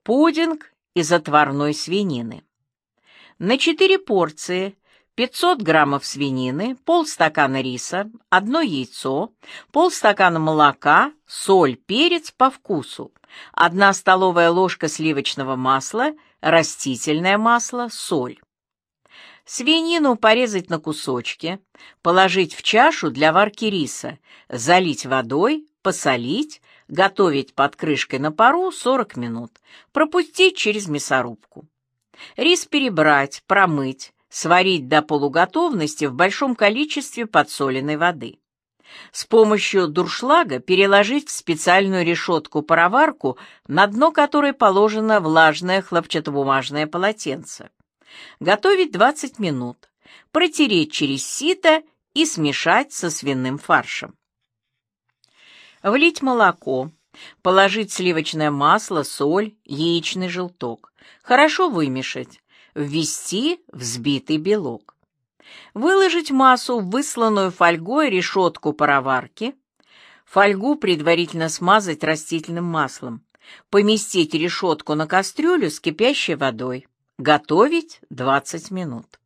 Пудинг из отварной свинины. На 4 порции 500 граммов свинины, полстакана риса, 1 яйцо, полстакана молока, соль, перец по вкусу, 1 столовая ложка сливочного масла, растительное масло, соль. Свинину порезать на кусочки, положить в чашу для варки риса, залить водой, посолить, готовить под крышкой на пару 40 минут, пропустить через мясорубку. Рис перебрать, промыть, сварить до полуготовности в большом количестве подсоленной воды. С помощью дуршлага переложить в специальную решетку-пароварку, на дно которой положено влажное хлопчатобумажное полотенце. Готовить 20 минут, протереть через сито и смешать со свиным фаршем. Влить молоко, положить сливочное масло, соль, яичный желток. Хорошо вымешать, ввести взбитый белок. Выложить массу в высланную фольгой решетку пароварки. Фольгу предварительно смазать растительным маслом. Поместить решетку на кастрюлю с кипящей водой. Готовить 20 минут.